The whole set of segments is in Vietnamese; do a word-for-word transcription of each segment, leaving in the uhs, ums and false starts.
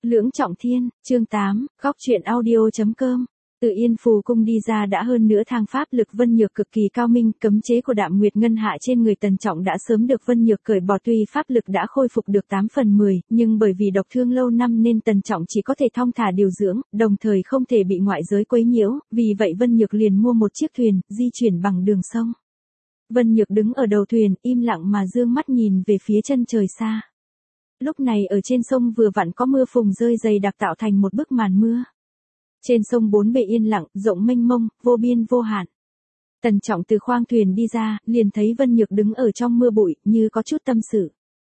Lưỡng Trọng Thiên, chương tám, góc truyện audio.com. Từ Yên Phù Cung đi ra đã hơn nửa tháng, pháp lực Vân Nhược cực kỳ cao minh, cấm chế của Đạm Nguyệt Ngân hạ trên người Tần Trọng đã sớm được Vân Nhược cởi bỏ, tuy pháp lực đã khôi phục được tám phần mười, nhưng bởi vì độc thương lâu năm nên Tần Trọng chỉ có thể thong thả điều dưỡng, đồng thời không thể bị ngoại giới quấy nhiễu, vì vậy Vân Nhược liền mua một chiếc thuyền, di chuyển bằng đường sông. Vân Nhược đứng ở đầu thuyền, im lặng mà dương mắt nhìn về phía chân trời xa. Lúc này ở trên sông vừa vặn có mưa phùn rơi dày đặc tạo thành một bức màn mưa. Trên sông bốn bề yên lặng, rộng mênh mông, vô biên vô hạn. Tần Trọng từ khoang thuyền đi ra, liền thấy Vân Nhược đứng ở trong mưa bụi, như có chút tâm sự.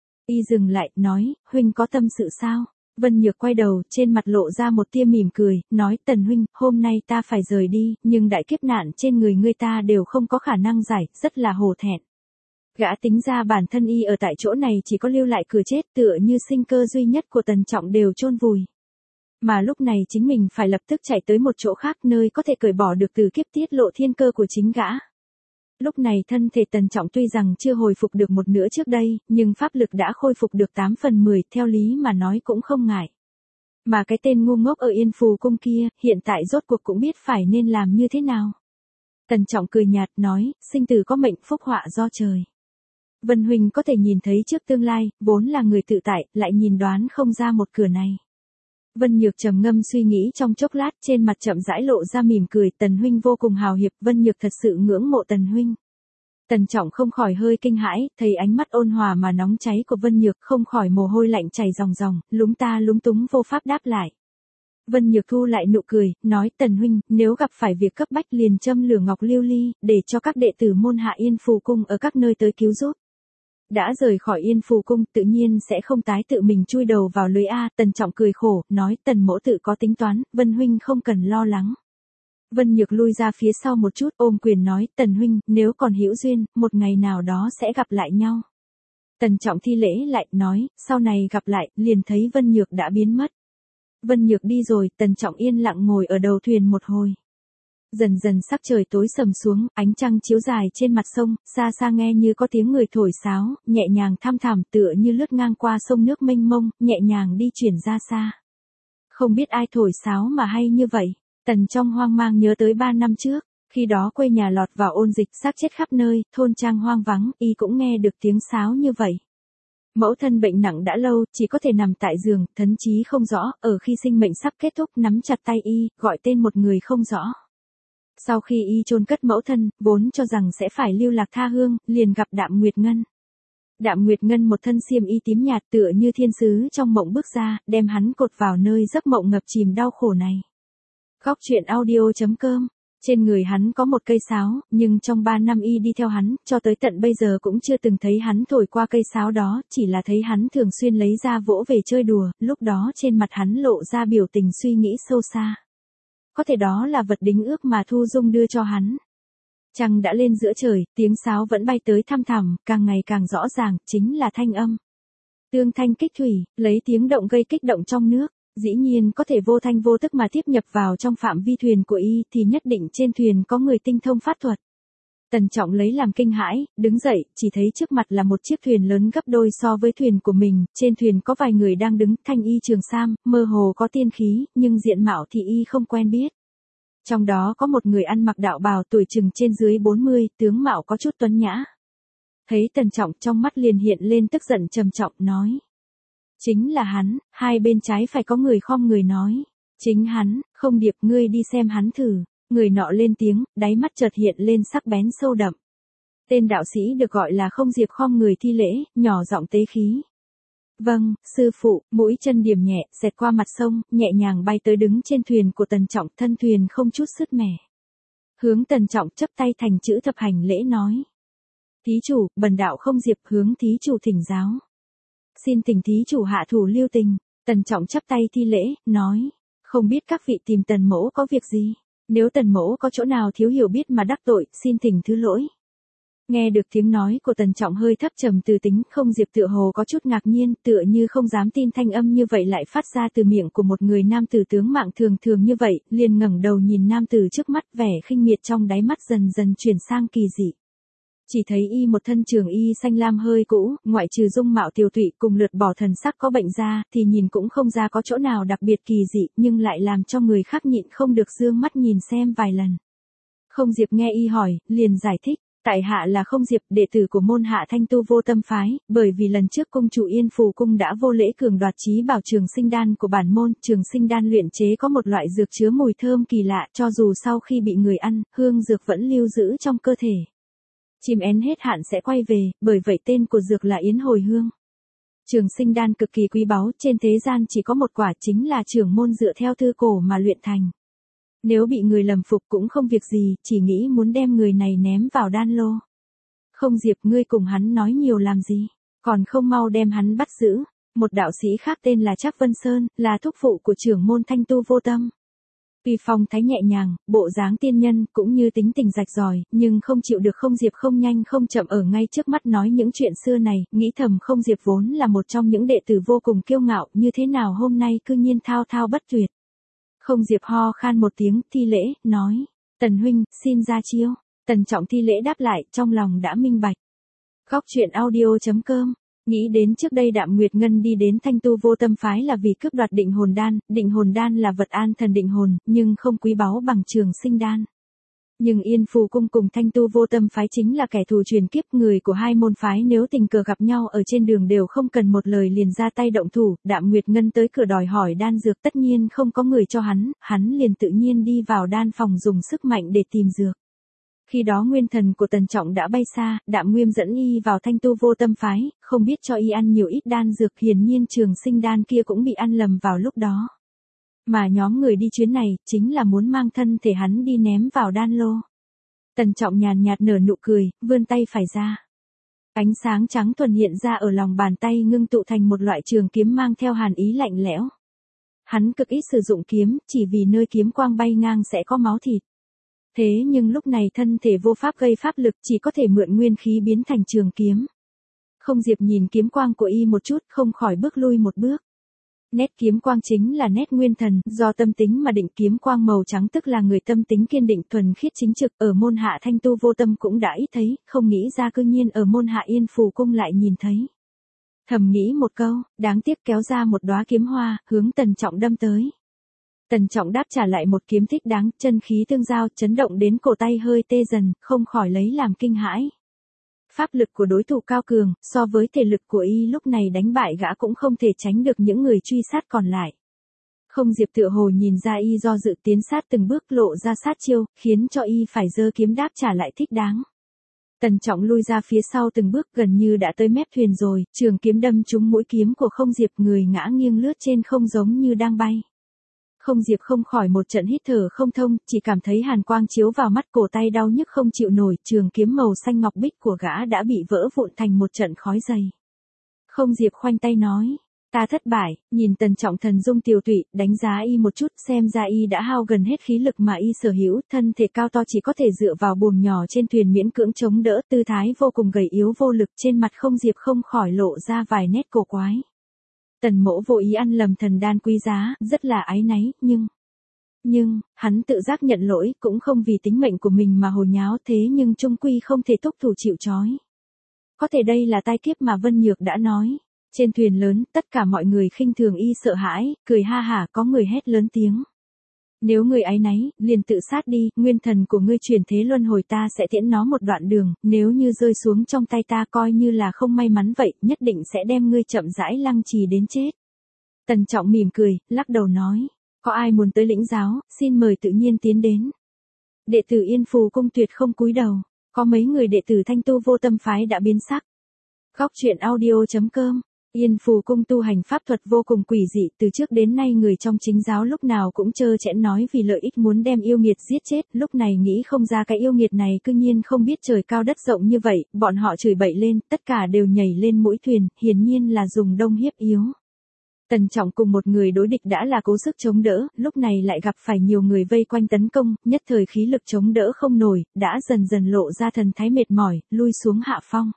Y dừng lại, nói, huynh có tâm sự sao? Vân Nhược quay đầu, trên mặt lộ ra một tia mỉm cười, nói, Tần huynh, hôm nay ta phải rời đi, nhưng đại kiếp nạn trên người ngươi ta đều không có khả năng giải, rất là hổ thẹn. Gã tính ra bản thân y ở tại chỗ này chỉ có lưu lại cửa chết, tựa như sinh cơ duy nhất của Tần Trọng đều chôn vùi. Mà lúc này chính mình phải lập tức chạy tới một chỗ khác, nơi có thể cởi bỏ được từ kiếp tiết lộ thiên cơ của chính gã. Lúc này thân thể Tần Trọng tuy rằng chưa hồi phục được một nửa trước đây, nhưng pháp lực đã khôi phục được tám phần mười, theo lý mà nói cũng không ngại. Mà cái tên ngu ngốc ở Yên Phù Cung kia, hiện tại rốt cuộc cũng biết phải nên làm như thế nào. Tần Trọng cười nhạt, nói, sinh tử có mệnh, phúc họa do trời. Vân huynh có thể nhìn thấy trước tương lai, vốn là người tự tại, lại nhìn đoán không ra một cửa này. Vân Nhược trầm ngâm suy nghĩ trong chốc lát, trên mặt chậm rãi lộ ra mỉm cười, Tần huynh vô cùng hào hiệp, Vân Nhược thật sự ngưỡng mộ Tần huynh. Tần Trọng không khỏi hơi kinh hãi, thấy ánh mắt ôn hòa mà nóng cháy của Vân Nhược, không khỏi mồ hôi lạnh chảy ròng ròng, lúng ta lúng túng vô pháp đáp lại. Vân Nhược thu lại nụ cười, nói, Tần huynh, nếu gặp phải việc cấp bách liền châm lửa ngọc lưu ly, để cho các đệ tử môn hạ Yên Phù Cung ở các nơi tới cứu giúp. Đã rời khỏi Yên Phù Cung, tự nhiên sẽ không tái tự mình chui đầu vào lưới A. Tần Trọng cười khổ, nói, Tần mỗ tự có tính toán, Vân huynh không cần lo lắng. Vân Nhược lui ra phía sau một chút, ôm quyền nói, Tần huynh, nếu còn hữu duyên, một ngày nào đó sẽ gặp lại nhau. Tần Trọng thi lễ lại, nói, sau này gặp lại, liền thấy Vân Nhược đã biến mất. Vân Nhược đi rồi, Tần Trọng yên lặng ngồi ở đầu thuyền một hồi. Dần dần sắc trời tối sầm xuống, ánh trăng chiếu dài trên mặt sông, xa xa nghe như có tiếng người thổi sáo, nhẹ nhàng thăm thẳm tựa như lướt ngang qua sông nước mênh mông, nhẹ nhàng đi chuyển ra xa. Không biết ai thổi sáo mà hay như vậy, Tần trong hoang mang nhớ tới ba năm trước, khi đó quê nhà lọt vào ôn dịch, xác chết khắp nơi, thôn trang hoang vắng, y cũng nghe được tiếng sáo như vậy. Mẫu thân bệnh nặng đã lâu, chỉ có thể nằm tại giường, thấn chí không rõ, ở khi sinh mệnh sắp kết thúc nắm chặt tay y, gọi tên một người không rõ. Sau khi y chôn cất mẫu thân, vốn cho rằng sẽ phải lưu lạc tha hương, liền gặp Đạm Nguyệt Ngân. Đạm Nguyệt Ngân một thân xiêm y tím nhạt tựa như thiên sứ trong mộng bước ra, đem hắn cột vào nơi giấc mộng ngập chìm đau khổ này. Góc truyện audio.com. Trên người hắn có một cây sáo, nhưng trong ba năm y đi theo hắn, cho tới tận bây giờ cũng chưa từng thấy hắn thổi qua cây sáo đó, chỉ là thấy hắn thường xuyên lấy ra vỗ về chơi đùa, lúc đó trên mặt hắn lộ ra biểu tình suy nghĩ sâu xa. Có thể đó là vật đính ước mà Thu Dung đưa cho hắn. Trăng đã lên giữa trời, tiếng sáo vẫn bay tới thăm thẳm, càng ngày càng rõ ràng, chính là thanh âm. Tương thanh kích thủy, lấy tiếng động gây kích động trong nước, dĩ nhiên có thể vô thanh vô tức mà tiếp nhập vào trong phạm vi thuyền của y thì nhất định trên thuyền có người tinh thông pháp thuật. Tần Trọng lấy làm kinh hãi, đứng dậy, chỉ thấy trước mặt là một chiếc thuyền lớn gấp đôi so với thuyền của mình, trên thuyền có vài người đang đứng, thanh y trường sam, mơ hồ có tiên khí, nhưng diện mạo thì y không quen biết. Trong đó có một người ăn mặc đạo bào tuổi chừng trên dưới bốn mươi, tướng mạo có chút tuấn nhã. Thấy Tần Trọng trong mắt liền hiện lên tức giận trầm trọng, nói. Chính là hắn, hai bên trái phải có người khom người nói. Chính hắn, không Điệp, ngươi đi xem hắn thử. Người nọ lên tiếng, đáy mắt chợt hiện lên sắc bén sâu đậm. Tên đạo sĩ được gọi là Không Diệp khom người thi lễ, nhỏ giọng tế khí. Vâng, sư phụ, mũi chân điểm nhẹ, xẹt qua mặt sông, nhẹ nhàng bay tới đứng trên thuyền của Tần Trọng, thân thuyền không chút sứt mẻ. Hướng Tần Trọng chấp tay thành chữ thập hành lễ nói. Thí chủ, bần đạo Không Diệp hướng thí chủ thỉnh giáo. Xin thỉnh thí chủ hạ thủ lưu tình. Tần Trọng chắp tay thi lễ, nói. Không biết các vị tìm Tần mỗ có việc gì? Nếu Tần mỗ có chỗ nào thiếu hiểu biết mà đắc tội, xin thỉnh thứ lỗi. Nghe được tiếng nói của Tần Trọng hơi thấp trầm từ tính, Không Diệp tựa hồ có chút ngạc nhiên, tựa như không dám tin thanh âm như vậy lại phát ra từ miệng của một người nam tử tướng mạo thường thường như vậy, liền ngẩng đầu nhìn nam tử trước mắt, vẻ khinh miệt trong đáy mắt dần dần chuyển sang kỳ dị. Chỉ thấy y một thân trường y xanh lam hơi cũ, ngoại trừ dung mạo tiều tụy cùng lượt bỏ thần sắc có bệnh ra, thì nhìn cũng không ra có chỗ nào đặc biệt kỳ dị, nhưng lại làm cho người khác nhịn không được dương mắt nhìn xem vài lần. Không Diệp nghe y hỏi, liền giải thích, tại hạ là Không Diệp, đệ tử của môn Hạ Thanh Tu Vô Tâm phái, bởi vì lần trước cung chủ Yên Phù cung đã vô lễ cường đoạt chí bảo Trường Sinh đan của bản môn, Trường Sinh đan luyện chế có một loại dược chứa mùi thơm kỳ lạ, cho dù sau khi bị người ăn, hương dược vẫn lưu giữ trong cơ thể. Chim én hết hạn sẽ quay về, bởi vậy tên của dược là Yến Hồi Hương. Trường Sinh đan cực kỳ quý báu, trên thế gian chỉ có một quả, chính là trưởng môn dựa theo thư cổ mà luyện thành. Nếu bị người lầm phục cũng không việc gì, chỉ nghĩ muốn đem người này ném vào đan lô. Không Diệp, ngươi cùng hắn nói nhiều làm gì, còn không mau đem hắn bắt giữ. Một đạo sĩ khác tên là Trác Vân Sơn, là thúc phụ của trưởng môn Thanh Tu Vô Tâm. Tuy phong thái nhẹ nhàng, bộ dáng tiên nhân, cũng như tính tình rạch ròi, nhưng không chịu được Không Diệp không nhanh không chậm ở ngay trước mắt nói những chuyện xưa này, nghĩ thầm Không Diệp vốn là một trong những đệ tử vô cùng kiêu ngạo, như thế nào hôm nay cư nhiên thao thao bất tuyệt. Không Diệp ho khan một tiếng, thi lễ, nói, Tần huynh, xin ra chiêu. Tần Trọng thi lễ đáp lại, trong lòng đã minh bạch. Góc truyện audio.com. Nghĩ đến trước đây Đạm Nguyệt Ngân đi đến Thanh Tu Vô Tâm phái là vì cướp đoạt định hồn đan, định hồn đan là vật an thần định hồn, nhưng không quý báu bằng Trường Sinh đan. Nhưng Yên Phù cung cùng Thanh Tu Vô Tâm phái chính là kẻ thù truyền kiếp, người của hai môn phái nếu tình cờ gặp nhau ở trên đường đều không cần một lời liền ra tay động thủ, Đạm Nguyệt Ngân tới cửa đòi hỏi đan dược tất nhiên không có người cho hắn, hắn liền tự nhiên đi vào đan phòng dùng sức mạnh để tìm dược. Khi đó nguyên thần của Tần Trọng đã bay xa, Đạm Nguyên dẫn y vào Thanh Tu Vô Tâm phái, không biết cho y ăn nhiều ít đan dược, hiển nhiên Trường Sinh đan kia cũng bị ăn lầm vào lúc đó. Mà nhóm người đi chuyến này, chính là muốn mang thân thể hắn đi ném vào đan lô. Tần Trọng nhàn nhạt nở nụ cười, vươn tay phải ra. Ánh sáng trắng thuần hiện ra ở lòng bàn tay ngưng tụ thành một loại trường kiếm mang theo hàn ý lạnh lẽo. Hắn cực ít sử dụng kiếm, chỉ vì nơi kiếm quang bay ngang sẽ có máu thịt. Thế nhưng lúc này thân thể vô pháp gây pháp lực, chỉ có thể mượn nguyên khí biến thành trường kiếm. Không Diệp nhìn kiếm quang của y một chút, không khỏi bước lui một bước. Nét kiếm quang chính là nét nguyên thần, do tâm tính mà định, kiếm quang màu trắng tức là người tâm tính kiên định thuần khiết chính trực, ở môn Hạ Thanh Tu Vô Tâm cũng đã ít thấy, không nghĩ ra cư nhiên ở môn Hạ Yên Phù cung lại nhìn thấy. Thầm nghĩ một câu, đáng tiếc, kéo ra một đóa kiếm hoa, hướng Tần Trọng đâm tới. Tần Trọng đáp trả lại một kiếm thích đáng, chân khí tương giao, chấn động đến cổ tay hơi tê dần, không khỏi lấy làm kinh hãi. Pháp lực của đối thủ cao cường, so với thể lực của y lúc này đánh bại gã cũng không thể tránh được những người truy sát còn lại. Không Diệp tựa hồ nhìn ra y do dự tiến sát từng bước lộ ra sát chiêu, khiến cho y phải giơ kiếm đáp trả lại thích đáng. Tần Trọng lui ra phía sau từng bước, gần như đã tới mép thuyền rồi, trường kiếm đâm trúng mũi kiếm của Không Diệp, người ngã nghiêng lướt trên không giống như đang bay. Không Diệp không khỏi một trận hít thở không thông, chỉ cảm thấy hàn quang chiếu vào mắt, cổ tay đau nhức không chịu nổi, trường kiếm màu xanh ngọc bích của gã đã bị vỡ vụn thành một trận khói dày. Không Diệp khoanh tay nói, ta thất bại, nhìn Tần Trọng thần dung tiều tụy, đánh giá y một chút, xem ra y đã hao gần hết khí lực mà y sở hữu, thân thể cao to chỉ có thể dựa vào buồm nhỏ trên thuyền miễn cưỡng chống đỡ, tư thái vô cùng gầy yếu vô lực, trên mặt Không Diệp không khỏi lộ ra vài nét cổ quái. Tần mỗ vô ý ăn lầm thần đan quý giá, rất là áy náy, nhưng... Nhưng, hắn tự giác nhận lỗi, cũng không vì tính mệnh của mình mà hồ nháo, thế nhưng chung quy không thể thúc thủ chịu trói. Có thể đây là tai kiếp mà Vân Nhược đã nói. Trên thuyền lớn, tất cả mọi người khinh thường y sợ hãi, cười ha hả, có người hét lớn tiếng. Nếu người áy náy, liền tự sát đi, nguyên thần của ngươi chuyển thế luân hồi, ta sẽ tiễn nó một đoạn đường, nếu như rơi xuống trong tay ta coi như là không may mắn vậy, nhất định sẽ đem ngươi chậm rãi lăng trì đến chết. Tần Trọng mỉm cười, lắc đầu nói, có ai muốn tới lĩnh giáo, xin mời tự nhiên tiến đến. Đệ tử Yên Phù cung tuyệt không cúi đầu, có mấy người đệ tử Thanh Tu Vô Tâm phái đã biến sắc. Góc truyện audio.com. Yên Phù cung tu hành pháp thuật vô cùng quỷ dị, từ trước đến nay người trong chính giáo lúc nào cũng trơ trẽn nói vì lợi ích muốn đem yêu nghiệt giết chết, lúc này nghĩ không ra cái yêu nghiệt này cư nhiên không biết trời cao đất rộng như vậy, bọn họ chửi bậy lên, tất cả đều nhảy lên mũi thuyền, hiển nhiên là dùng đông hiếp yếu. Tần Trọng cùng một người đối địch đã là cố sức chống đỡ, lúc này lại gặp phải nhiều người vây quanh tấn công, nhất thời khí lực chống đỡ không nổi, đã dần dần lộ ra thần thái mệt mỏi, lui xuống hạ phong.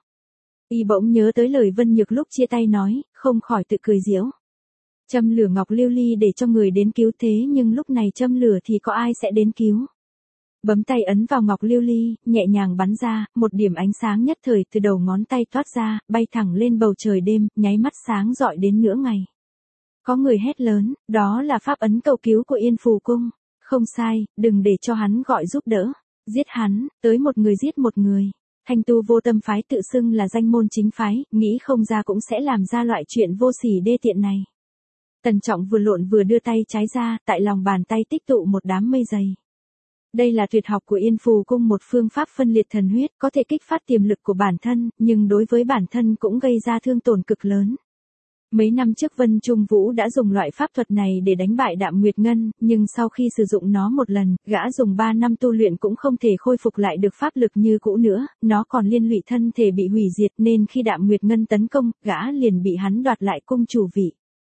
Y bỗng nhớ tới lời Vân Nhược lúc chia tay nói, không khỏi tự cười giễu. Châm lửa ngọc lưu ly để cho người đến cứu, thế nhưng lúc này châm lửa thì có ai sẽ đến cứu. Bấm tay ấn vào ngọc lưu ly, nhẹ nhàng bắn ra, một điểm ánh sáng nhất thời từ đầu ngón tay thoát ra, bay thẳng lên bầu trời đêm, nháy mắt sáng rọi đến nửa ngày. Có người hét lớn, đó là pháp ấn cầu cứu của Yên Phù Cung. Không sai, đừng để cho hắn gọi giúp đỡ. Giết hắn, tới một người giết một người. Thanh tu vô tâm phái tự xưng là danh môn chính phái, nghĩ không ra cũng sẽ làm ra loại chuyện vô sỉ đê tiện này. Tần Trọng vừa lộn vừa đưa tay trái ra, tại lòng bàn tay tích tụ một đám mây dày. Đây là tuyệt học của Yên Phù Cung, một phương pháp phân liệt thần huyết, có thể kích phát tiềm lực của bản thân, nhưng đối với bản thân cũng gây ra thương tổn cực lớn. Mấy năm trước Vân Trung Vũ đã dùng loại pháp thuật này để đánh bại Đạm Nguyệt Ngân, nhưng sau khi sử dụng nó một lần, gã dùng ba năm tu luyện cũng không thể khôi phục lại được pháp lực như cũ nữa, nó còn liên lụy thân thể bị hủy diệt nên khi Đạm Nguyệt Ngân tấn công, gã liền bị hắn đoạt lại cung chủ vị.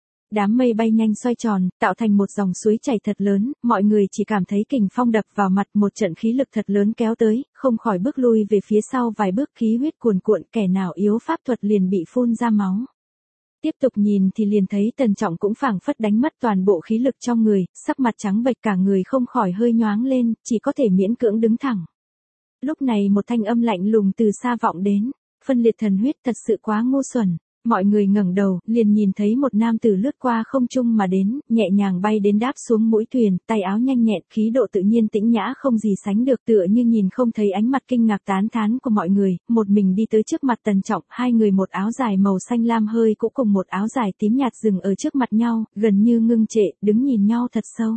Đám mây bay nhanh xoay tròn, tạo thành một dòng suối chảy thật lớn, mọi người chỉ cảm thấy kình phong đập vào mặt, một trận khí lực thật lớn kéo tới, không khỏi bước lui về phía sau vài bước, khí huyết cuồn cuộn, kẻ nào yếu pháp thuật liền bị phun ra máu. Tiếp tục nhìn thì liền thấy Tần Trọng cũng phảng phất đánh mất toàn bộ khí lực trong người, sắc mặt trắng bệch, cả người không khỏi hơi nhoáng lên, chỉ có thể miễn cưỡng đứng thẳng. Lúc này một thanh âm lạnh lùng từ xa vọng đến, phân liệt thần huyết thật sự quá ngu xuẩn. Mọi người ngẩng đầu, liền nhìn thấy một nam tử lướt qua không trung mà đến, nhẹ nhàng bay đến đáp xuống mũi thuyền, tay áo nhanh nhẹn, khí độ tự nhiên tĩnh nhã không gì sánh được, tựa như nhìn không thấy ánh mặt kinh ngạc tán thán của mọi người, một mình đi tới trước mặt Tần Trọng, hai người một áo dài màu xanh lam hơi cũng cùng một áo dài tím nhạt dừng ở trước mặt nhau, gần như ngưng trệ, đứng nhìn nhau thật sâu.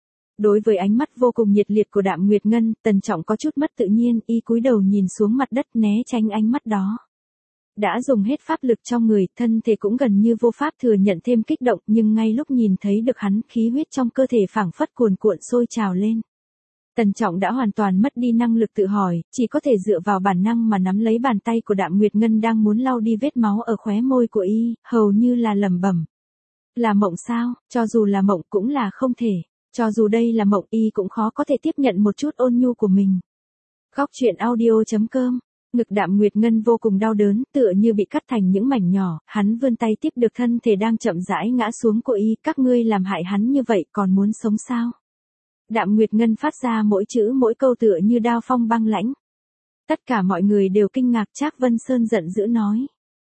Đối với ánh mắt vô cùng nhiệt liệt của Đạm Nguyệt Ngân, Tần Trọng có chút mất tự nhiên, y cúi đầu nhìn xuống mặt đất né tránh ánh mắt đó. Đã dùng hết pháp lực trong người, thân thể cũng gần như vô pháp thừa nhận thêm kích động, nhưng ngay lúc nhìn thấy được hắn, khí huyết trong cơ thể phảng phất cuồn cuộn sôi trào lên. Tần Trọng đã hoàn toàn mất đi năng lực tự hỏi, chỉ có thể dựa vào bản năng mà nắm lấy bàn tay của Đạm Nguyệt Ngân đang muốn lau đi vết máu ở khóe môi của y, hầu như là lẩm bẩm. Là mộng sao, cho dù là mộng cũng là không thể, cho dù đây là mộng y cũng khó có thể tiếp nhận một chút ôn nhu của mình. Góc truyện audio chấm com. Ngực Đạm Nguyệt Ngân vô cùng đau đớn, tựa như bị cắt thành những mảnh nhỏ, hắn vươn tay tiếp được thân thể đang chậm rãi ngã xuống của y, các ngươi làm hại hắn như vậy còn muốn sống sao? Đạm Nguyệt Ngân phát ra mỗi chữ mỗi câu tựa như đao phong băng lãnh. Tất cả mọi người đều kinh ngạc, Trác Vân Sơn giận dữ nói.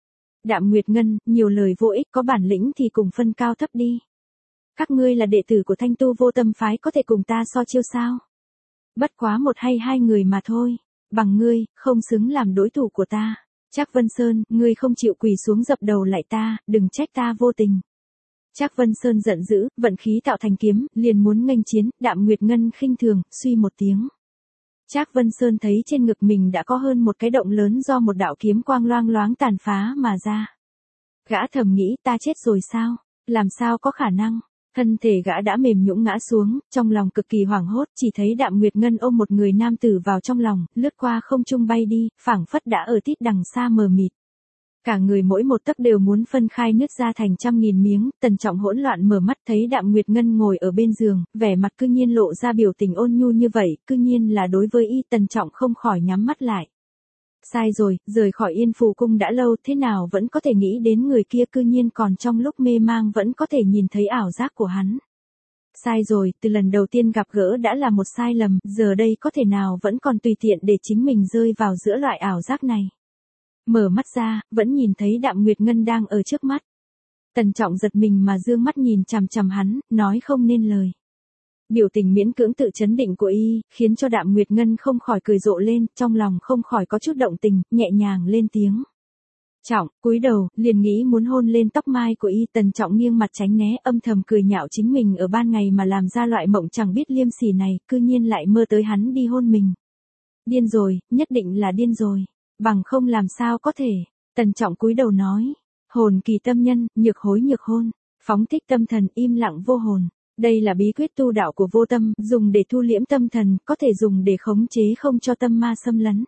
Đạm Nguyệt Ngân, nhiều lời vô ích, có bản lĩnh thì cùng phân cao thấp đi. Các ngươi là đệ tử của Thanh tu vô tâm phái, có thể cùng ta so chiêu sao? Bất quá một hay hai người mà thôi. Bằng ngươi, không xứng làm đối thủ của ta. Trác Vân Sơn, ngươi không chịu quỳ xuống dập đầu lại ta, đừng trách ta vô tình. Trác Vân Sơn giận dữ, vận khí tạo thành kiếm, liền muốn nghênh chiến, Đạm Nguyệt Ngân khinh thường, suy một tiếng. Trác Vân Sơn thấy trên ngực mình đã có hơn một cái động lớn do một đạo kiếm quang loang loáng tàn phá mà ra. Gã thầm nghĩ, ta chết rồi sao? Làm sao có khả năng? Thân thể gã đã mềm nhũn ngã xuống, trong lòng cực kỳ hoảng hốt, chỉ thấy Đạm Nguyệt Ngân ôm một người nam tử vào trong lòng, lướt qua không trung bay đi, phảng phất đã ở tít đằng xa mờ mịt. Cả người mỗi một tấc đều muốn phân khai nứt ra thành trăm nghìn miếng, Tần Trọng hỗn loạn mở mắt thấy Đạm Nguyệt Ngân ngồi ở bên giường, vẻ mặt cư nhiên lộ ra biểu tình ôn nhu như vậy, cư nhiên là đối với y. Tần Trọng không khỏi nhắm mắt lại. Sai rồi, rời khỏi Yên Phù Cung đã lâu, thế nào vẫn có thể nghĩ đến người kia, cư nhiên còn trong lúc mê mang vẫn có thể nhìn thấy ảo giác của hắn. Sai rồi, từ lần đầu tiên gặp gỡ đã là một sai lầm, giờ đây có thể nào vẫn còn tùy tiện để chính mình rơi vào giữa loại ảo giác này. Mở mắt ra, vẫn nhìn thấy Đạm Nguyệt Ngân đang ở trước mắt. Tần Trọng giật mình mà dương mắt nhìn chằm chằm hắn, nói không nên lời. Biểu tình miễn cưỡng tự chấn định của y, khiến cho Đạm Nguyệt Ngân không khỏi cười rộ lên, trong lòng không khỏi có chút động tình, nhẹ nhàng lên tiếng. Trọng, cúi đầu, liền nghĩ muốn hôn lên tóc mai của y. Tần Trọng nghiêng mặt tránh né, âm thầm cười nhạo chính mình ở ban ngày mà làm ra loại mộng chẳng biết liêm sỉ này, cư nhiên lại mơ tới hắn đi hôn mình. Điên rồi, nhất định là điên rồi, bằng không làm sao có thể. Tần Trọng cúi đầu nói, hồn kỳ tâm nhân, nhược hối nhược hôn, phóng thích tâm thần, im lặng vô hồn. Đây là bí quyết tu đạo của vô tâm, dùng để thu liễm tâm thần, có thể dùng để khống chế không cho tâm ma xâm lấn.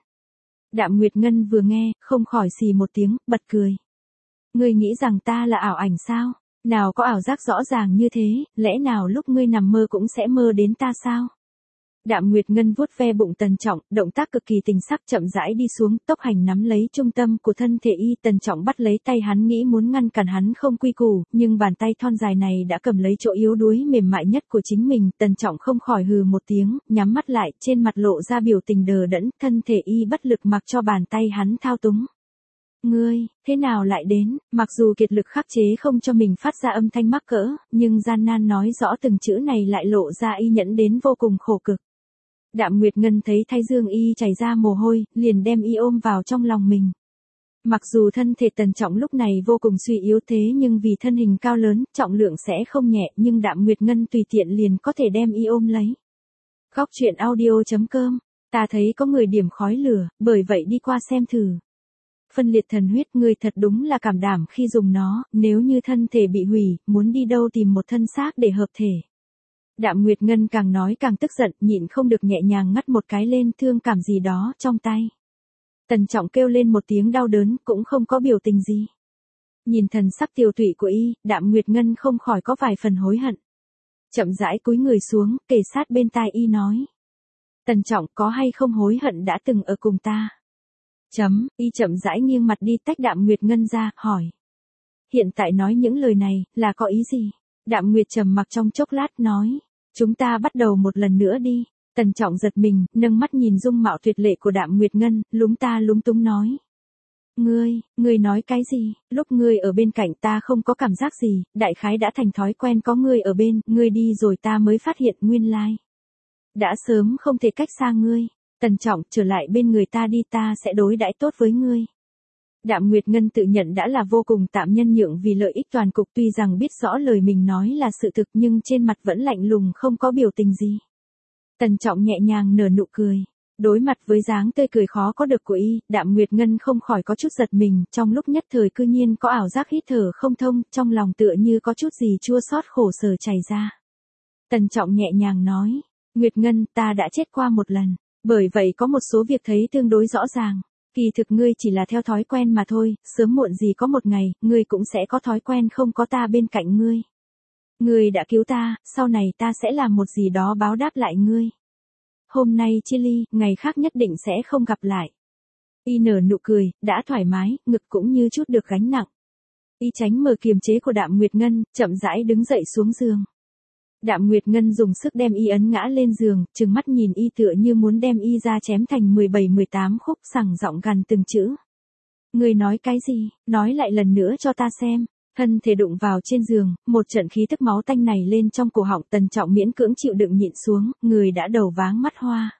Đạm Nguyệt Ngân vừa nghe, không khỏi xì một tiếng, bật cười. Ngươi nghĩ rằng ta là ảo ảnh sao? Nào có ảo giác rõ ràng như thế, lẽ nào lúc ngươi nằm mơ cũng sẽ mơ đến ta sao? Đạm Nguyệt Ngân vuốt ve bụng Tần Trọng, động tác cực kỳ tình sắc chậm rãi đi xuống, tốc hành nắm lấy trung tâm của thân thể y. Tần Trọng bắt lấy tay hắn nghĩ muốn ngăn cản hắn không quy củ, nhưng bàn tay thon dài này đã cầm lấy chỗ yếu đuối mềm mại nhất của chính mình. Tần Trọng không khỏi hừ một tiếng, nhắm mắt lại, trên mặt lộ ra biểu tình đờ đẫn, thân thể y bất lực mặc cho bàn tay hắn thao túng. Ngươi, thế nào lại đến? Mặc dù kiệt lực khắc chế không cho mình phát ra âm thanh mắc cỡ, nhưng gian nan nói rõ từng chữ này lại lộ ra y nhẫn đến vô cùng khổ cực. Đạm Nguyệt Ngân thấy thái dương y chảy ra mồ hôi, liền đem y ôm vào trong lòng mình. Mặc dù thân thể Tần Trọng lúc này vô cùng suy yếu thế nhưng vì thân hình cao lớn, trọng lượng sẽ không nhẹ, nhưng Đạm Nguyệt Ngân tùy tiện liền có thể đem y ôm lấy. Góc truyện audio chấm com, ta thấy có người điểm khói lửa, bởi vậy đi qua xem thử. Phân liệt thần huyết, ngươi thật đúng là cảm đảm khi dùng nó, nếu như thân thể bị hủy, muốn đi đâu tìm một thân xác để hợp thể. Đạm Nguyệt Ngân càng nói càng tức giận, nhịn không được nhẹ nhàng ngắt một cái lên, thương cảm gì đó trong tay. Tần Trọng kêu lên một tiếng đau đớn, cũng không có biểu tình gì. Nhìn thần sắc tiêu tụy của y, Đạm Nguyệt Ngân không khỏi có vài phần hối hận. Chậm rãi cúi người xuống, kề sát bên tai y nói. Tần Trọng, có hay không hối hận đã từng ở cùng ta? Chấm, y chậm rãi nghiêng mặt đi tách Đạm Nguyệt Ngân ra, hỏi. Hiện tại nói những lời này, là có ý gì? Đạm Nguyệt trầm mặc trong chốc lát nói. Chúng ta bắt đầu một lần nữa đi. Tần Trọng giật mình, nâng mắt nhìn dung mạo tuyệt lệ của Đạm Nguyệt Ngân, lúng ta lúng túng nói. Ngươi, ngươi nói cái gì? Lúc ngươi ở bên cạnh ta không có cảm giác gì, đại khái đã thành thói quen có ngươi ở bên, ngươi đi rồi ta mới phát hiện nguyên lai. Đã sớm không thể cách xa ngươi. Tần Trọng, trở lại bên người ta đi, ta sẽ đối đãi tốt với ngươi. Đạm Nguyệt Ngân tự nhận đã là vô cùng tạm nhân nhượng vì lợi ích toàn cục, tuy rằng biết rõ lời mình nói là sự thực nhưng trên mặt vẫn lạnh lùng không có biểu tình gì. Tần Trọng nhẹ nhàng nở nụ cười. Đối mặt với dáng tươi cười khó có được của y, Đạm Nguyệt Ngân không khỏi có chút giật mình, trong lúc nhất thời cư nhiên có ảo giác hít thở không thông, trong lòng tựa như có chút gì chua xót khổ sở chảy ra. Tần Trọng nhẹ nhàng nói, Nguyệt Ngân, ta đã chết qua một lần, bởi vậy có một số việc thấy tương đối rõ ràng. Kỳ thực ngươi chỉ là theo thói quen mà thôi, sớm muộn gì có một ngày, ngươi cũng sẽ có thói quen không có ta bên cạnh ngươi. Ngươi đã cứu ta, sau này ta sẽ làm một gì đó báo đáp lại ngươi. Hôm nay chia ly, ngày khác nhất định sẽ không gặp lại. Y nở nụ cười, đã thoải mái, ngực cũng như chút được gánh nặng. Y tránh mở kiềm chế của Đạm Nguyệt Ngân, chậm rãi đứng dậy xuống giường. Đạm Nguyệt Ngân dùng sức đem y ấn ngã lên giường, trừng mắt nhìn y tựa như muốn đem y ra chém thành mười bảy mười tám khúc, sẳng giọng gằn từng chữ. Ngươi nói cái gì, nói lại lần nữa cho ta xem. Thân thể đụng vào trên giường, một trận khí tức máu tanh này lên trong cổ họng. Tần Trọng miễn cưỡng chịu đựng nhịn xuống, người đã đầu váng mắt hoa.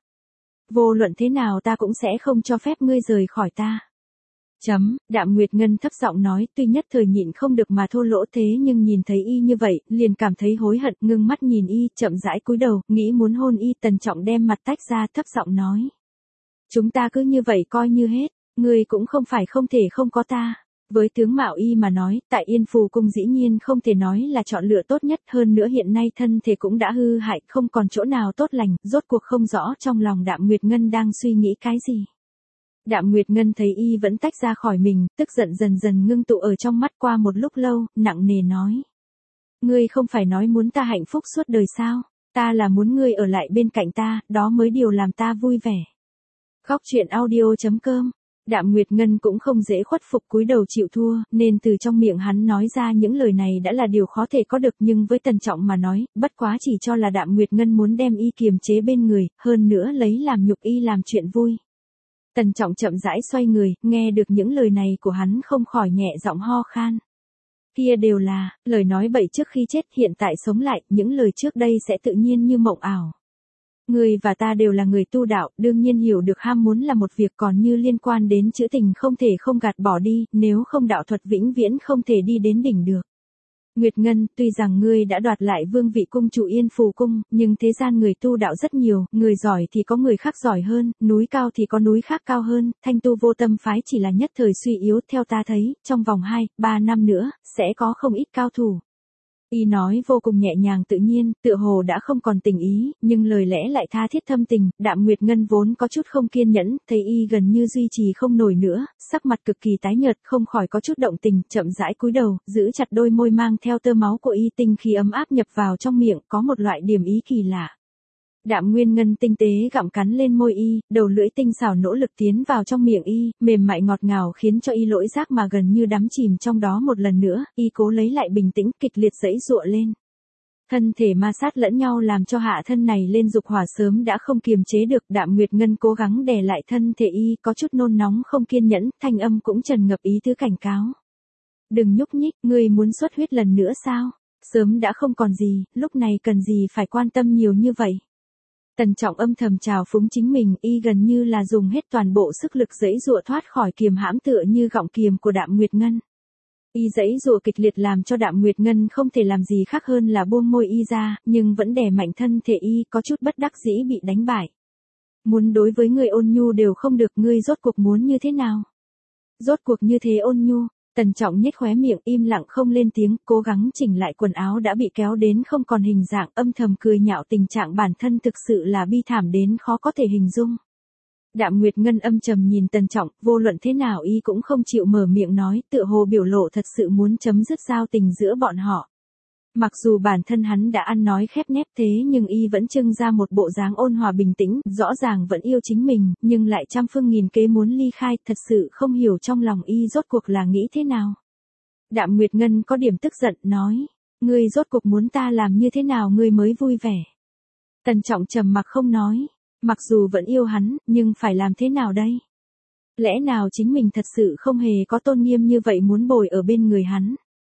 Vô luận thế nào ta cũng sẽ không cho phép ngươi rời khỏi ta. Chấm, Đạm Nguyệt Ngân thấp giọng nói, tuy nhất thời nhịn không được mà thô lỗ thế nhưng nhìn thấy y như vậy, liền cảm thấy hối hận, ngưng mắt nhìn y, chậm rãi cúi đầu, nghĩ muốn hôn y. Tần Trọng đem mặt tách ra, thấp giọng nói. Chúng ta cứ như vậy coi như hết, ngươi cũng không phải không thể không có ta. Với tướng mạo y mà nói, tại Yên Phù Cung dĩ nhiên không thể nói là chọn lựa tốt nhất, hơn nữa hiện nay thân thể cũng đã hư hại, không còn chỗ nào tốt lành, rốt cuộc không rõ trong lòng Đạm Nguyệt Ngân đang suy nghĩ cái gì. Đạm Nguyệt Ngân thấy y vẫn tách ra khỏi mình, tức giận dần dần ngưng tụ ở trong mắt, qua một lúc lâu, nặng nề nói. Ngươi không phải nói muốn ta hạnh phúc suốt đời sao, ta là muốn ngươi ở lại bên cạnh ta, đó mới điều làm ta vui vẻ. Góc truyện audio chấm com. Đạm Nguyệt Ngân cũng không dễ khuất phục, cúi đầu chịu thua, nên từ trong miệng hắn nói ra những lời này đã là điều khó thể có được, nhưng với Tần Trọng mà nói, bất quá chỉ cho là Đạm Nguyệt Ngân muốn đem y kiềm chế bên người, hơn nữa lấy làm nhục y làm chuyện vui. Tần Trọng chậm rãi xoay người, nghe được những lời này của hắn không khỏi nhẹ giọng ho khan. Kia đều là lời nói bậy trước khi chết, hiện tại sống lại, những lời trước đây sẽ tự nhiên như mộng ảo. Ngươi và ta đều là người tu đạo, đương nhiên hiểu được ham muốn là một việc, còn như liên quan đến chữ tình không thể không gạt bỏ đi, nếu không đạo thuật vĩnh viễn không thể đi đến đỉnh được. Nguyệt Ngân, tuy rằng ngươi đã đoạt lại vương vị cung chủ Yên Phù Cung, nhưng thế gian người tu đạo rất nhiều, người giỏi thì có người khác giỏi hơn, núi cao thì có núi khác cao hơn, thanh tu vô tâm phái chỉ là nhất thời suy yếu, theo ta thấy, trong vòng hai, ba năm nữa, sẽ có không ít cao thủ. Y nói vô cùng nhẹ nhàng tự nhiên, tựa hồ đã không còn tình ý, nhưng lời lẽ lại tha thiết thâm tình. Đạm Nguyệt Ngân vốn có chút không kiên nhẫn, thấy y gần như duy trì không nổi nữa, sắc mặt cực kỳ tái nhợt, không khỏi có chút động tình, chậm rãi cúi đầu, giữ chặt đôi môi mang theo tơ máu của y, tinh khí ấm áp nhập vào trong miệng, có một loại điểm ý kỳ lạ. Đạm Nguyên Ngân tinh tế gặm cắn lên môi y, đầu lưỡi tinh xảo nỗ lực tiến vào trong miệng y, mềm mại ngọt ngào khiến cho y lỗi giác mà gần như đắm chìm trong đó một lần nữa, y cố lấy lại bình tĩnh, kịch liệt giãy giụa lên. Thân thể ma sát lẫn nhau làm cho hạ thân này lên dục hỏa sớm đã không kiềm chế được. Đạm Nguyệt Ngân cố gắng đè lại thân thể y, có chút nôn nóng không kiên nhẫn, thanh âm cũng tràn ngập ý tứ cảnh cáo. Đừng nhúc nhích, ngươi muốn xuất huyết lần nữa sao? Sớm đã không còn gì, lúc này cần gì phải quan tâm nhiều như vậy? Tần Trọng âm thầm trào phúng chính mình, y gần như là dùng hết toàn bộ sức lực giãy giụa thoát khỏi kiềm hãm tựa như gọng kiềm của Đạm Nguyệt Ngân. Y giãy giụa kịch liệt làm cho Đạm Nguyệt Ngân không thể làm gì khác hơn là buông môi y ra, nhưng vẫn đè mạnh thân thể y, có chút bất đắc dĩ bị đánh bại. Muốn đối với người ôn nhu đều không được, ngươi rốt cuộc muốn như thế nào? Rốt cuộc như thế ôn nhu? Tần Trọng nhếch khóe miệng im lặng không lên tiếng, cố gắng chỉnh lại quần áo đã bị kéo đến không còn hình dạng, âm thầm cười nhạo tình trạng bản thân thực sự là bi thảm đến khó có thể hình dung. Đạm Nguyệt Ngân âm trầm nhìn Tần Trọng, vô luận thế nào y cũng không chịu mở miệng nói, tựa hồ biểu lộ thật sự muốn chấm dứt giao tình giữa bọn họ. Mặc dù bản thân hắn đã ăn nói khép nép thế nhưng y vẫn trưng ra một bộ dáng ôn hòa bình tĩnh, rõ ràng vẫn yêu chính mình, nhưng lại trăm phương nghìn kế muốn ly khai, thật sự không hiểu trong lòng y rốt cuộc là nghĩ thế nào. Đạm Nguyệt Ngân có điểm tức giận, nói, ngươi rốt cuộc muốn ta làm như thế nào ngươi mới vui vẻ. Tần Trọng trầm mặc không nói, mặc dù vẫn yêu hắn, nhưng phải làm thế nào đây? Lẽ nào chính mình thật sự không hề có tôn nghiêm như vậy muốn bồi ở bên người hắn?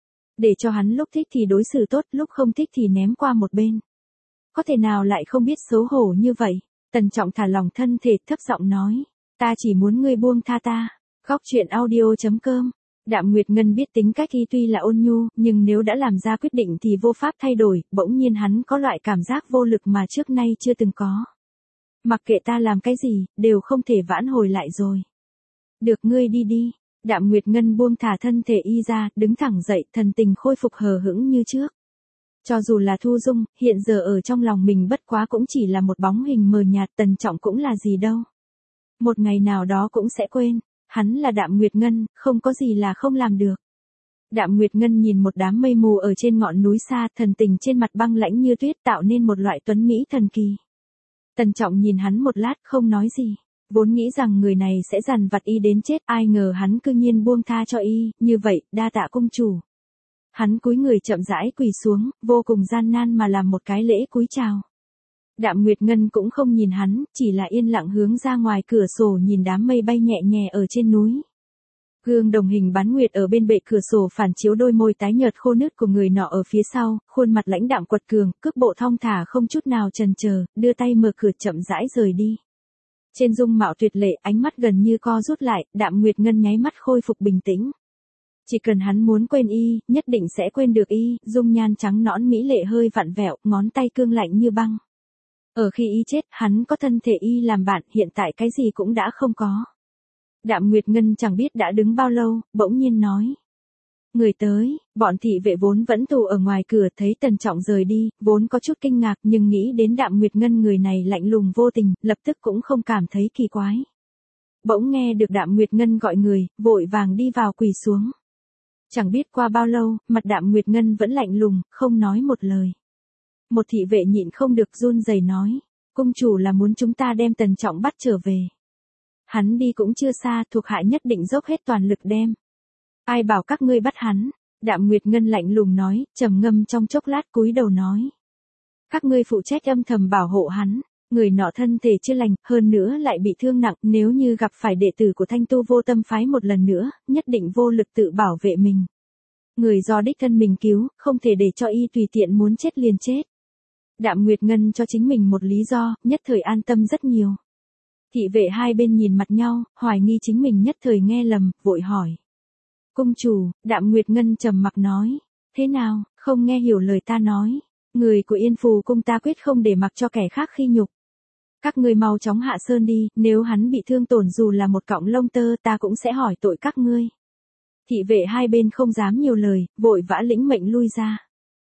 Để cho hắn lúc thích thì đối xử tốt, lúc không thích thì ném qua một bên. Có thể nào lại không biết xấu hổ như vậy? Tần Trọng thả lòng thân thể, thấp giọng nói, ta chỉ muốn ngươi buông tha ta. Góc truyện audio chấm com. Đạm Nguyệt Ngân biết tính cách y tuy là ôn nhu, nhưng nếu đã làm ra quyết định thì vô pháp thay đổi, bỗng nhiên hắn có loại cảm giác vô lực mà trước nay chưa từng có. Mặc kệ ta làm cái gì, đều không thể vãn hồi lại rồi. Được, ngươi đi đi. Đạm Nguyệt Ngân buông thả thân thể y ra, đứng thẳng dậy, thần tình khôi phục hờ hững như trước. Cho dù là Thu Dung, hiện giờ ở trong lòng mình bất quá cũng chỉ là một bóng hình mờ nhạt, Tần Trọng cũng là gì đâu. Một ngày nào đó cũng sẽ quên, hắn là Đạm Nguyệt Ngân, không có gì là không làm được. Đạm Nguyệt Ngân nhìn một đám mây mù ở trên ngọn núi xa, thần tình trên mặt băng lãnh như tuyết tạo nên một loại tuấn mỹ thần kỳ. Tần Trọng nhìn hắn một lát không nói gì. Vốn nghĩ rằng người này sẽ dằn vặt y đến chết, ai ngờ hắn cư nhiên buông tha cho y, như vậy, đa tạ công chủ. Hắn cúi người chậm rãi quỳ xuống, vô cùng gian nan mà làm một cái lễ cúi chào. Đạm Nguyệt Ngân cũng không nhìn hắn, chỉ là yên lặng hướng ra ngoài cửa sổ nhìn đám mây bay nhẹ nhẹ ở trên núi. Gương đồng hình bán nguyệt ở bên bệ cửa sổ phản chiếu đôi môi tái nhợt khô nứt của người nọ ở phía sau, khuôn mặt lãnh đạm quật cường, cước bộ thong thả không chút nào chần chờ, đưa tay mở cửa chậm rãi rời đi. Trên dung mạo tuyệt lệ, ánh mắt gần như co rút lại, Đạm Nguyệt Ngân nháy mắt khôi phục bình tĩnh. Chỉ cần hắn muốn quên y, nhất định sẽ quên được y, dung nhan trắng nõn mỹ lệ hơi vặn vẹo, ngón tay cương lạnh như băng. Ở khi y chết, hắn có thân thể y làm bạn, hiện tại cái gì cũng đã không có. Đạm Nguyệt Ngân chẳng biết đã đứng bao lâu, bỗng nhiên nói. Người tới, bọn thị vệ vốn vẫn tù ở ngoài cửa thấy Tần Trọng rời đi, vốn có chút kinh ngạc nhưng nghĩ đến Đạm Nguyệt Ngân người này lạnh lùng vô tình, lập tức cũng không cảm thấy kỳ quái. Bỗng nghe được Đạm Nguyệt Ngân gọi người, vội vàng đi vào quỳ xuống. Chẳng biết qua bao lâu, mặt Đạm Nguyệt Ngân vẫn lạnh lùng, không nói một lời. Một thị vệ nhịn không được run rẩy nói, cung chủ là muốn chúng ta đem Tần Trọng bắt trở về. Hắn đi cũng chưa xa, thuộc hạ nhất định dốc hết toàn lực đem. Ai bảo các ngươi bắt hắn? Đạm Nguyệt Ngân lạnh lùng nói, trầm ngâm trong chốc lát cúi đầu nói. Các ngươi phụ trách âm thầm bảo hộ hắn, người nọ thân thể chưa lành, hơn nữa lại bị thương nặng, nếu như gặp phải đệ tử của Thanh Tu Vô Tâm phái một lần nữa, nhất định vô lực tự bảo vệ mình. Người do đích thân mình cứu, không thể để cho y tùy tiện muốn chết liền chết. Đạm Nguyệt Ngân cho chính mình một lý do, nhất thời an tâm rất nhiều. Thị vệ hai bên nhìn mặt nhau, hoài nghi chính mình nhất thời nghe lầm, vội hỏi. Cung chủ, Đạm Nguyệt Ngân trầm mặc nói, thế nào, không nghe hiểu lời ta nói, người của Yên Phù cung ta quyết không để mặc cho kẻ khác khi nhục. Các ngươi mau chóng hạ sơn đi, nếu hắn bị thương tổn dù là một cọng lông tơ ta cũng sẽ hỏi tội các ngươi. Thị vệ hai bên không dám nhiều lời, vội vã lĩnh mệnh lui ra.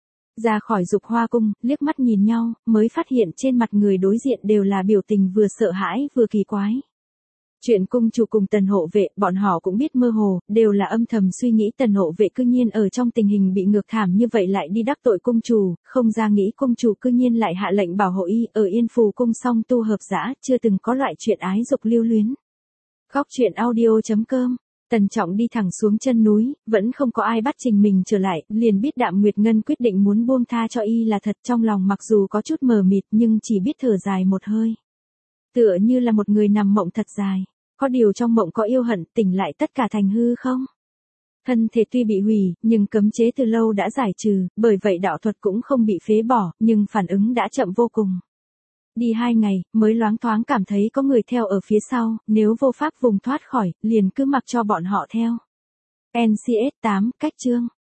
Ra khỏi Dục Hoa cung, liếc mắt nhìn nhau, mới phát hiện trên mặt người đối diện đều là biểu tình vừa sợ hãi vừa kỳ quái. Chuyện cung chủ cùng tần hộ vệ, bọn họ cũng biết mơ hồ, đều là âm thầm suy nghĩ tần hộ vệ cư nhiên ở trong tình hình bị ngược thảm như vậy lại đi đắc tội cung chủ, không ra nghĩ cung chủ cư nhiên lại hạ lệnh bảo hộ y, ở Yên Phù cung song tu hợp dã, chưa từng có loại chuyện ái dục lưu luyến. Góc chuyện audio chấm com. Tần Trọng đi thẳng xuống chân núi, vẫn không có ai bắt Trình mình trở lại, liền biết Đạm Nguyệt Ngân quyết định muốn buông tha cho y là thật, trong lòng mặc dù có chút mờ mịt nhưng chỉ biết thở dài một hơi. Tựa như là một người nằm mộng thật dài, có điều trong mộng có yêu hận, tỉnh lại tất cả thành hư không? Thân thể tuy bị hủy, nhưng cấm chế từ lâu đã giải trừ, bởi vậy đạo thuật cũng không bị phế bỏ, nhưng phản ứng đã chậm vô cùng. Đi hai ngày, mới loáng thoáng cảm thấy có người theo ở phía sau, nếu vô pháp vùng thoát khỏi, liền cứ mặc cho bọn họ theo. en xê ét tám, cách chương.